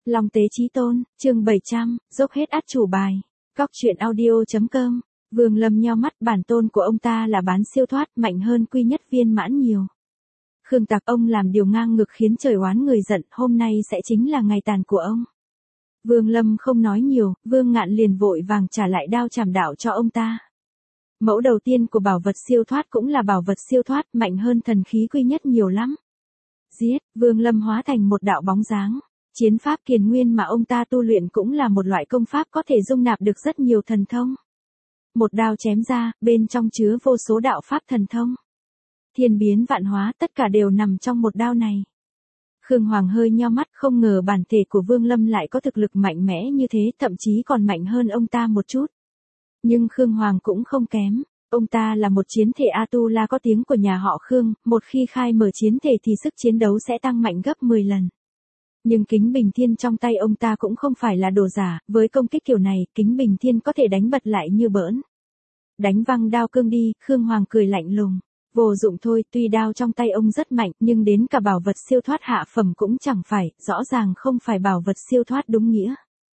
Long Tế Chí Tôn, chương 700, dốc hết át chủ bài. Góc truyện audio.com. Vương Lâm nheo mắt, bản tôn của ông ta là bán siêu thoát, mạnh hơn quy nhất viên mãn nhiều. Khương Tạc, ông làm điều ngang ngược khiến trời oán người giận, hôm nay sẽ chính là ngày tàn của ông. Vương Lâm không nói nhiều, Vương Ngạn liền vội vàng trả lại đao trảm đạo cho ông ta. Mẫu đầu tiên của bảo vật siêu thoát cũng là bảo vật siêu thoát, mạnh hơn thần khí quy nhất nhiều lắm. Giết, Vương Lâm hóa thành một đạo bóng dáng. Chiến pháp kiền nguyên mà ông ta tu luyện cũng là một loại công pháp có thể dung nạp được rất nhiều thần thông. Một đao chém ra, bên trong chứa vô số đạo pháp thần thông. Thiên biến vạn hóa, tất cả đều nằm trong một đao này. Khương Hoàng hơi nheo mắt, không ngờ bản thể của Vương Lâm lại có thực lực mạnh mẽ như thế, thậm chí còn mạnh hơn ông ta một chút. Nhưng Khương Hoàng cũng không kém. Ông ta là một chiến thể Atula có tiếng của nhà họ Khương, một khi khai mở chiến thể thì sức chiến đấu sẽ tăng mạnh gấp 10 lần. Nhưng Kính Bình Thiên trong tay ông ta cũng không phải là đồ giả, với công kích kiểu này, Kính Bình Thiên có thể đánh bật lại như bỡn. Đánh văng đao cương đi, Khương Hoàng cười lạnh lùng. Vô dụng thôi, tuy đao trong tay ông rất mạnh, nhưng đến cả bảo vật siêu thoát hạ phẩm cũng chẳng phải, rõ ràng không phải bảo vật siêu thoát đúng nghĩa.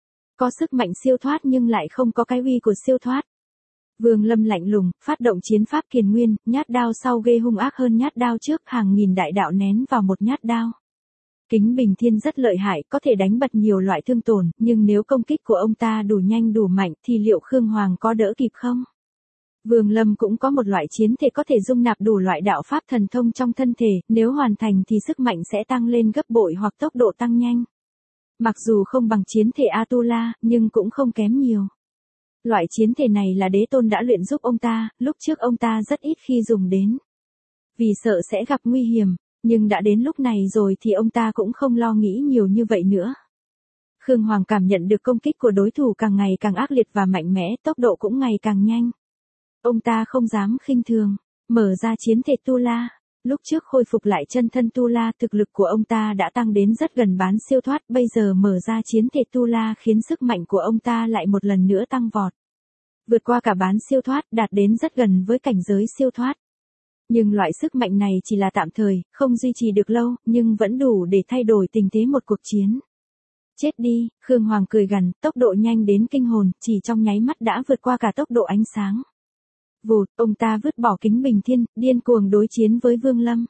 Có sức mạnh siêu thoát nhưng lại không có cái uy của siêu thoát. Vương Lâm lạnh lùng, phát động chiến pháp kiền nguyên, nhát đao sau ghê hung ác hơn nhát đao trước, hàng nghìn đại đạo nén vào một nhát đao. Kính Bình Thiên rất lợi hại, có thể đánh bật nhiều loại thương tổn, nhưng nếu công kích của ông ta đủ nhanh đủ mạnh thì liệu Khương Hoàng có đỡ kịp không? Vương Lâm cũng có một loại chiến thể có thể dung nạp đủ loại đạo pháp thần thông trong thân thể, nếu hoàn thành thì sức mạnh sẽ tăng lên gấp bội hoặc tốc độ tăng nhanh. Mặc dù không bằng chiến thể Atula, nhưng cũng không kém nhiều. Loại chiến thể này là Đế Tôn đã luyện giúp ông ta, lúc trước ông ta rất ít khi dùng đến. Vì sợ sẽ gặp nguy hiểm, nhưng đã đến lúc này rồi thì ông ta cũng không lo nghĩ nhiều như vậy nữa. Khương Hoàng cảm nhận được công kích của đối thủ càng ngày càng ác liệt và mạnh mẽ, tốc độ cũng ngày càng nhanh. Ông ta không dám khinh thường, mở ra chiến thể Tu La. Lúc trước khôi phục lại chân thân Tu La, thực lực của ông ta đã tăng đến rất gần bán siêu thoát, bây giờ mở ra chiến thể Tu La khiến sức mạnh của ông ta lại một lần nữa tăng vọt. Vượt qua cả bán siêu thoát, đạt đến rất gần với cảnh giới siêu thoát. Nhưng loại sức mạnh này chỉ là tạm thời, không duy trì được lâu, nhưng vẫn đủ để thay đổi tình thế một cuộc chiến. Chết đi, Khương Hoàng cười gằn, tốc độ nhanh đến kinh hồn, chỉ trong nháy mắt đã vượt qua cả tốc độ ánh sáng. Vụt, ông ta vứt bỏ Kính Bình Thiên, điên cuồng đối chiến với Vương Lâm.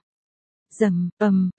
Rầm,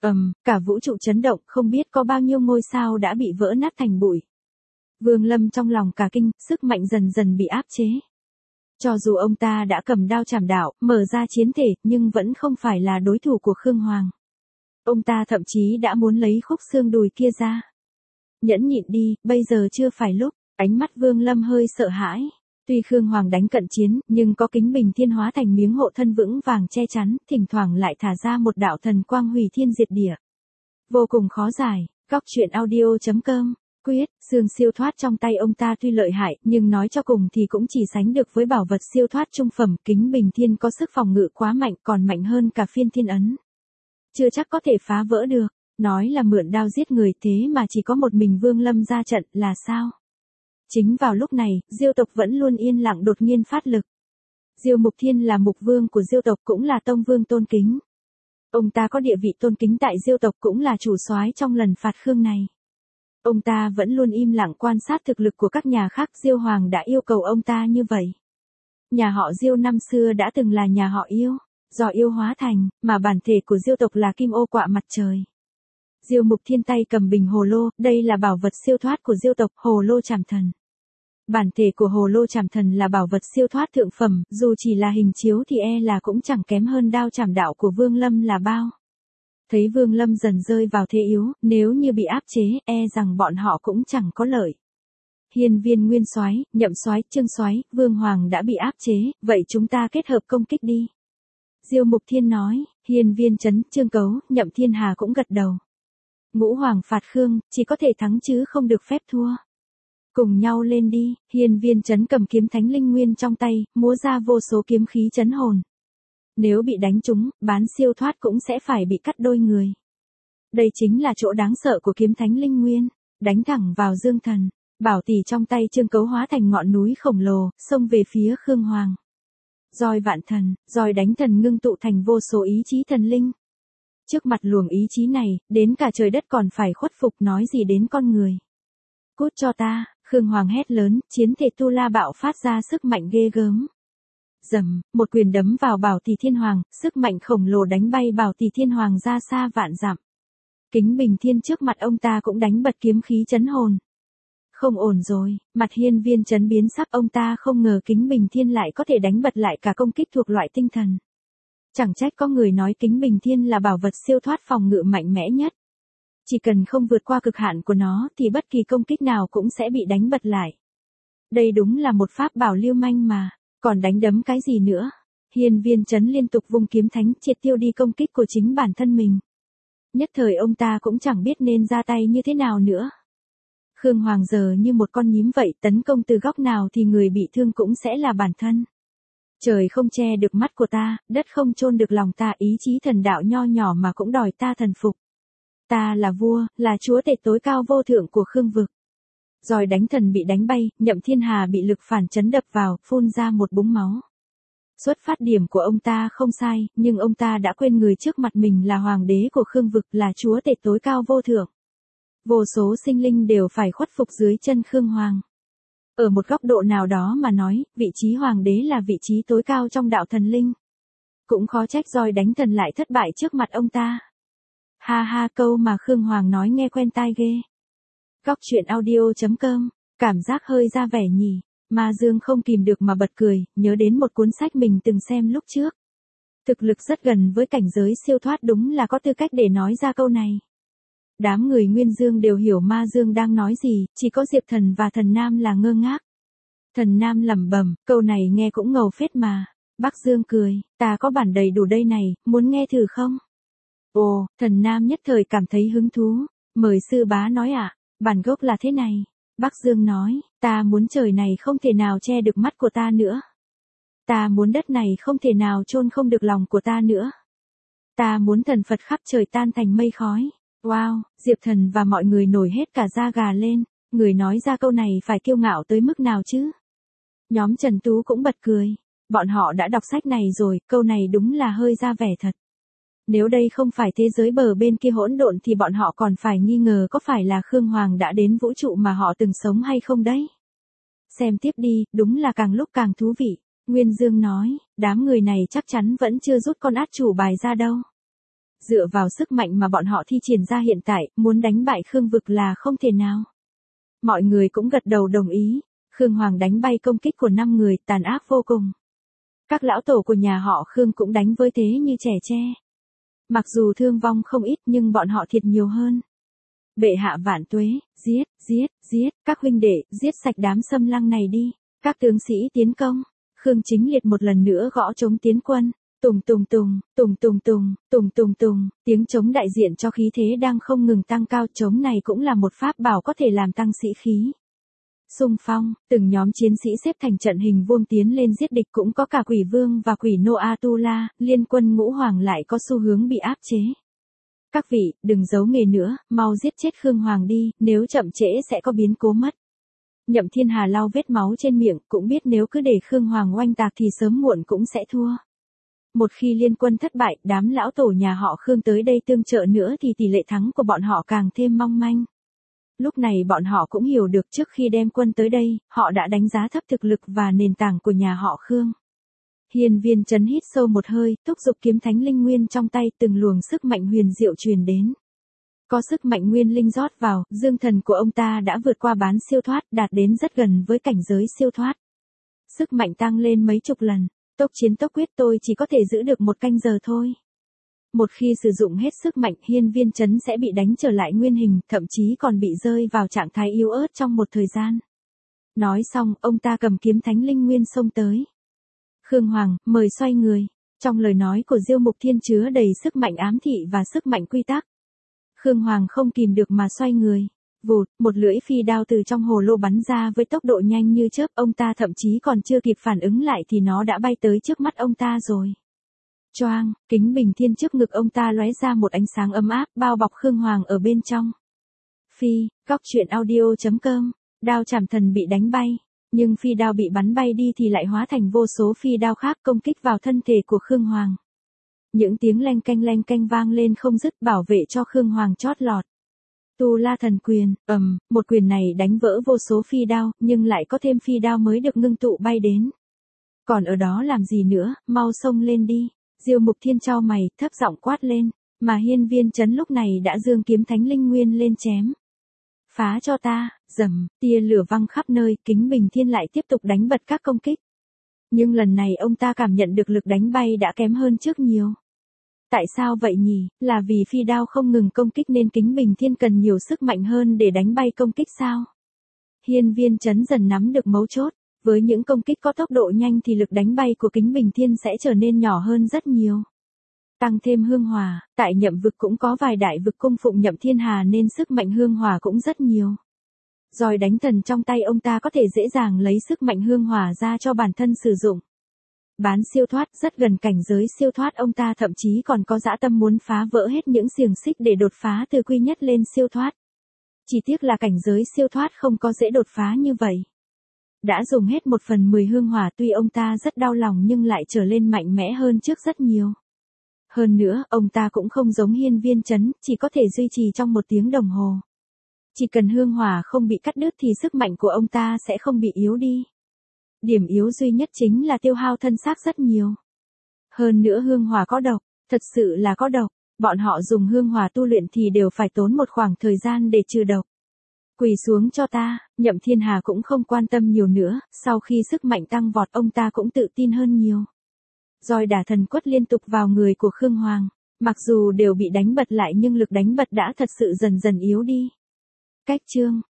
cả vũ trụ chấn động, không biết có bao nhiêu ngôi sao đã bị vỡ nát thành bụi. Vương Lâm trong lòng cả kinh, sức mạnh dần dần bị áp chế. Cho dù ông ta đã cầm đao trảm đạo, mở ra chiến thể, nhưng vẫn không phải là đối thủ của Khương Hoàng. Ông ta thậm chí đã muốn lấy khúc xương đùi kia ra. Nhẫn nhịn đi, bây giờ chưa phải lúc. Ánh mắt Vương Lâm hơi sợ hãi. Tuy Khương Hoàng đánh cận chiến, nhưng có Kính Bình Thiên hóa thành miếng hộ thân vững vàng che chắn, thỉnh thoảng lại thả ra một đạo thần quang hủy thiên diệt địa. Vô cùng khó giải. Góc truyện audio.com. Quyết, xương siêu thoát trong tay ông ta tuy lợi hại, nhưng nói cho cùng thì cũng chỉ sánh được với bảo vật siêu thoát trung phẩm. Kính Bình Thiên có sức phòng ngự quá mạnh, còn mạnh hơn cả phiên thiên ấn. Chưa chắc có thể phá vỡ được. Nói là mượn đao giết người, thế mà chỉ có một mình Vương Lâm ra trận là sao? Chính vào lúc này, Diêu tộc vẫn luôn yên lặng đột nhiên phát lực. Diêu Mục Thiên là mục vương của Diêu tộc, cũng là tông vương tôn kính. Ông ta có địa vị tôn kính tại Diêu tộc, cũng là chủ soái trong lần phạt Khương này. Ông ta vẫn luôn im lặng quan sát thực lực của các nhà khác, Diêu Hoàng đã yêu cầu ông ta như vậy. Nhà họ Diêu năm xưa đã từng là nhà họ yêu, do yêu hóa thành, mà bản thể của Diêu tộc là Kim Ô Quạ Mặt Trời. Diêu Mục Thiên tay cầm bình hồ lô, đây là bảo vật siêu thoát của Diêu tộc, hồ lô trảm thần. Bản thể của hồ lô trảm thần là bảo vật siêu thoát thượng phẩm, dù chỉ là hình chiếu thì là cũng chẳng kém hơn đao trảm đạo của Vương Lâm là bao. Thấy Vương Lâm dần rơi vào thế yếu, nếu như bị áp chế, rằng bọn họ cũng chẳng có lợi. Hiên Viên Nguyên Soái, Nhậm Soái, Trương Soái, Vương Hoàng đã bị áp chế, vậy chúng ta kết hợp công kích đi. Diêu Mục Thiên nói, Hiên Viên Trấn, Trương Cấu, Nhậm Thiên Hà cũng gật đầu. Ngũ Hoàng phạt Khương, chỉ có thể thắng chứ không được phép thua. Cùng nhau lên đi, Hiên Viên Trấn cầm kiếm Thánh Linh Nguyên trong tay, múa ra vô số kiếm khí chấn hồn. Nếu bị đánh trúng, bán siêu thoát cũng sẽ phải bị cắt đôi người. Đây chính là chỗ đáng sợ của kiếm Thánh Linh Nguyên, đánh thẳng vào Dương Thần. Bảo tỷ trong tay Trương Cấu hóa thành ngọn núi khổng lồ, xông về phía Khương Hoàng. Roi vạn thần, roi đánh thần ngưng tụ thành vô số ý chí thần linh. Trước mặt luồng ý chí này, đến cả trời đất còn phải khuất phục, nói gì đến con người. Cút cho ta, Khương Hoàng hét lớn, chiến thể tu la bạo phát ra sức mạnh ghê gớm. Dầm, một quyền đấm vào Bảo Tỷ Thiên Hoàng, sức mạnh khổng lồ đánh bay Bảo Tỷ Thiên Hoàng ra xa vạn dặm. Kính Bình Thiên trước mặt ông ta cũng đánh bật kiếm khí chấn hồn. Không ổn rồi, mặt Hiên Viên Chấn biến sắc, ông ta không ngờ Kính Bình Thiên lại có thể đánh bật lại cả công kích thuộc loại tinh thần. Chẳng trách có người nói Kính Bình Thiên là bảo vật siêu thoát phòng ngự mạnh mẽ nhất. Chỉ cần không vượt qua cực hạn của nó thì bất kỳ công kích nào cũng sẽ bị đánh bật lại. Đây đúng là một pháp bảo lưu manh mà, còn đánh đấm cái gì nữa. Hiên Viên Chấn liên tục vung kiếm thánh triệt tiêu đi công kích của chính bản thân mình. Nhất thời ông ta cũng chẳng biết nên ra tay như thế nào nữa. Khương Hoàng giờ như một con nhím vậy, tấn công từ góc nào thì người bị thương cũng sẽ là bản thân. Trời không che được mắt của ta, đất không chôn được lòng ta, ý chí thần đạo nho nhỏ mà cũng đòi ta thần phục. Ta là vua, là chúa tể tối cao vô thượng của Khương vực. Rồi đánh thần bị đánh bay, Nhậm Thiên Hà bị lực phản chấn đập vào, phun ra một búng máu. Xuất phát điểm của ông ta không sai, nhưng ông ta đã quên người trước mặt mình là hoàng đế của Khương vực, là chúa tể tối cao vô thượng. Vô số sinh linh đều phải khuất phục dưới chân Khương Hoàng. Ở một góc độ nào đó mà nói, vị trí hoàng đế là vị trí tối cao trong đạo thần linh. Cũng khó trách roi đánh thần lại thất bại trước mặt ông ta. Ha ha, câu mà Khương Hoàng nói nghe quen tai ghê. Góc truyện audio.com, cảm giác hơi ra vẻ nhỉ. Ma Dương không kìm được mà bật cười, nhớ đến một cuốn sách mình từng xem lúc trước. Thực lực rất gần với cảnh giới siêu thoát, đúng là có tư cách để nói ra câu này. Đám người Nguyên Dương đều hiểu Ma Dương đang nói gì, chỉ có Diệp Thần và Thần Nam là ngơ ngác. Thần Nam lẩm bẩm, câu này nghe cũng ngầu phết mà. Bắc Dương cười, ta có bản đầy đủ đây này, muốn nghe thử không? Ồ, Thần Nam nhất thời cảm thấy hứng thú. Mời sư bá nói ạ, bản gốc là thế này. Bắc Dương nói, ta muốn trời này không thể nào che được mắt của ta nữa. Ta muốn đất này không thể nào chôn không được lòng của ta nữa. Ta muốn thần Phật khắp trời tan thành mây khói. Wow, Diệp Thần và mọi người nổi hết cả da gà lên. Người nói ra câu này phải kiêu ngạo tới mức nào chứ? Nhóm Trần Tú cũng bật cười. Bọn họ đã đọc sách này rồi, câu này đúng là hơi ra vẻ thật. Nếu đây không phải thế giới bờ bên kia hỗn độn thì bọn họ còn phải nghi ngờ có phải là Khương Hoàng đã đến vũ trụ mà họ từng sống hay không đấy. Xem tiếp đi, đúng là càng lúc càng thú vị. Nguyên Dương nói, đám người này chắc chắn vẫn chưa rút con át chủ bài ra đâu. Dựa vào sức mạnh mà bọn họ thi triển ra hiện tại, muốn đánh bại Khương vực là không thể nào. Mọi người cũng gật đầu đồng ý. Khương Hoàng đánh bay công kích của 5 người, tàn ác vô cùng. Các lão tổ của nhà họ Khương cũng đánh với thế như trẻ tre. Mặc dù thương vong không ít nhưng bọn họ thiệt nhiều hơn. Bệ hạ vạn tuế, giết, giết, giết, các huynh đệ, giết sạch đám xâm lăng này đi. Các tướng sĩ tiến công. Khương Chính Liệt một lần nữa gõ trống tiến quân. Tùng tùng tùng, tùng tùng tùng, tùng tùng tùng, tiếng trống đại diện cho khí thế đang không ngừng tăng cao. Trống này cũng là một pháp bảo có thể làm tăng sĩ khí. Xung phong, từng nhóm chiến sĩ xếp thành trận hình vuông tiến lên giết địch, cũng có cả quỷ vương và quỷ Nô Atula, liên quân ngũ hoàng lại có xu hướng bị áp chế. Các vị, đừng giấu nghề nữa, mau giết chết Khương Hoàng đi, nếu chậm trễ sẽ có biến cố mất. Nhậm Thiên Hà lau vết máu trên miệng, cũng biết nếu cứ để Khương Hoàng oanh tạc thì sớm muộn cũng sẽ thua. Một khi liên quân thất bại, đám lão tổ nhà họ Khương tới đây tương trợ nữa thì tỷ lệ thắng của bọn họ càng thêm mong manh. Lúc này bọn họ cũng hiểu được trước khi đem quân tới đây, họ đã đánh giá thấp thực lực và nền tảng của nhà họ Khương. Hiên Viên Chấn hít sâu một hơi, thúc giục kiếm thánh linh nguyên trong tay, từng luồng sức mạnh huyền diệu truyền đến. Có sức mạnh nguyên linh rót vào, dương thần của ông ta đã vượt qua bán siêu thoát, đạt đến rất gần với cảnh giới siêu thoát. Sức mạnh tăng lên mấy chục lần, tốc chiến tốc quyết, tôi chỉ có thể giữ được 1 canh giờ thôi. Một khi sử dụng hết sức mạnh, Hiên Viên Chấn sẽ bị đánh trở lại nguyên hình, thậm chí còn bị rơi vào trạng thái yếu ớt trong một thời gian. Nói xong, ông ta cầm kiếm thánh linh nguyên xông tới. Khương Hoàng, mời xoay người. Trong lời nói của Diêu Mục Thiên chứa đầy sức mạnh ám thị và sức mạnh quy tắc. Khương Hoàng không kìm được mà xoay người. Vụt, một lưỡi phi đao từ trong hồ lô bắn ra với tốc độ nhanh như chớp, ông ta thậm chí còn chưa kịp phản ứng lại thì nó đã bay tới trước mắt ông ta rồi. Choang, kính bình thiên trước ngực ông ta lóe ra một ánh sáng ấm áp, bao bọc Khương Hoàng ở bên trong. Phi, góc truyện audio.com, đao chảm thần bị đánh bay, nhưng phi đao bị bắn bay đi thì lại hóa thành vô số phi đao khác công kích vào thân thể của Khương Hoàng. Những tiếng leng canh vang lên không dứt, bảo vệ cho Khương Hoàng chót lọt. Tu La Thần Quyền, một quyền này đánh vỡ vô số phi đao, nhưng lại có thêm phi đao mới được ngưng tụ bay đến. Còn ở đó làm gì nữa, mau xông lên đi. Diêu Mục Thiên chau mày, thấp giọng quát lên, mà Hiên Viên Chấn lúc này đã giương kiếm Thánh Linh Nguyên lên chém. Phá cho ta, rầm, tia lửa văng khắp nơi, Kính Bình Thiên lại tiếp tục đánh bật các công kích. Nhưng lần này ông ta cảm nhận được lực đánh bay đã kém hơn trước nhiều. Tại sao vậy nhỉ, là vì phi đao không ngừng công kích nên Kính Bình Thiên cần nhiều sức mạnh hơn để đánh bay công kích sao? Hiên Viên Chấn dần nắm được mấu chốt, với những công kích có tốc độ nhanh thì lực đánh bay của Kính Bình Thiên sẽ trở nên nhỏ hơn rất nhiều. Tăng thêm hương hỏa, tại Nhậm Vực cũng có vài đại vực cung phụng Nhậm Thiên Hà nên sức mạnh hương hỏa cũng rất nhiều. Roi đánh thần trong tay ông ta có thể dễ dàng lấy sức mạnh hương hỏa ra cho bản thân sử dụng. Bán siêu thoát rất gần cảnh giới siêu thoát, ông ta thậm chí còn có dã tâm muốn phá vỡ hết những xiềng xích để đột phá từ quy nhất lên siêu thoát. Chỉ tiếc là cảnh giới siêu thoát không có dễ đột phá như vậy. Đã dùng hết 1/10 hương hỏa, tuy ông ta rất đau lòng nhưng lại trở lên mạnh mẽ hơn trước rất nhiều. Hơn nữa, ông ta cũng không giống Hiên Viên Chấn, chỉ có thể duy trì trong 1 tiếng đồng hồ. Chỉ cần hương hỏa không bị cắt đứt thì sức mạnh của ông ta sẽ không bị yếu đi. Điểm yếu duy nhất chính là tiêu hao thân xác rất nhiều. Hơn nữa hương hỏa có độc, thật sự là có độc, bọn họ dùng hương hỏa tu luyện thì đều phải tốn một khoảng thời gian để trừ độc. Quỳ xuống cho ta, Nhậm Thiên Hà cũng không quan tâm nhiều nữa, sau khi sức mạnh tăng vọt ông ta cũng tự tin hơn nhiều. Roi đả thần quất liên tục vào người của Khương Hoàng, mặc dù đều bị đánh bật lại nhưng lực đánh bật đã thật sự dần dần yếu đi. Cách chương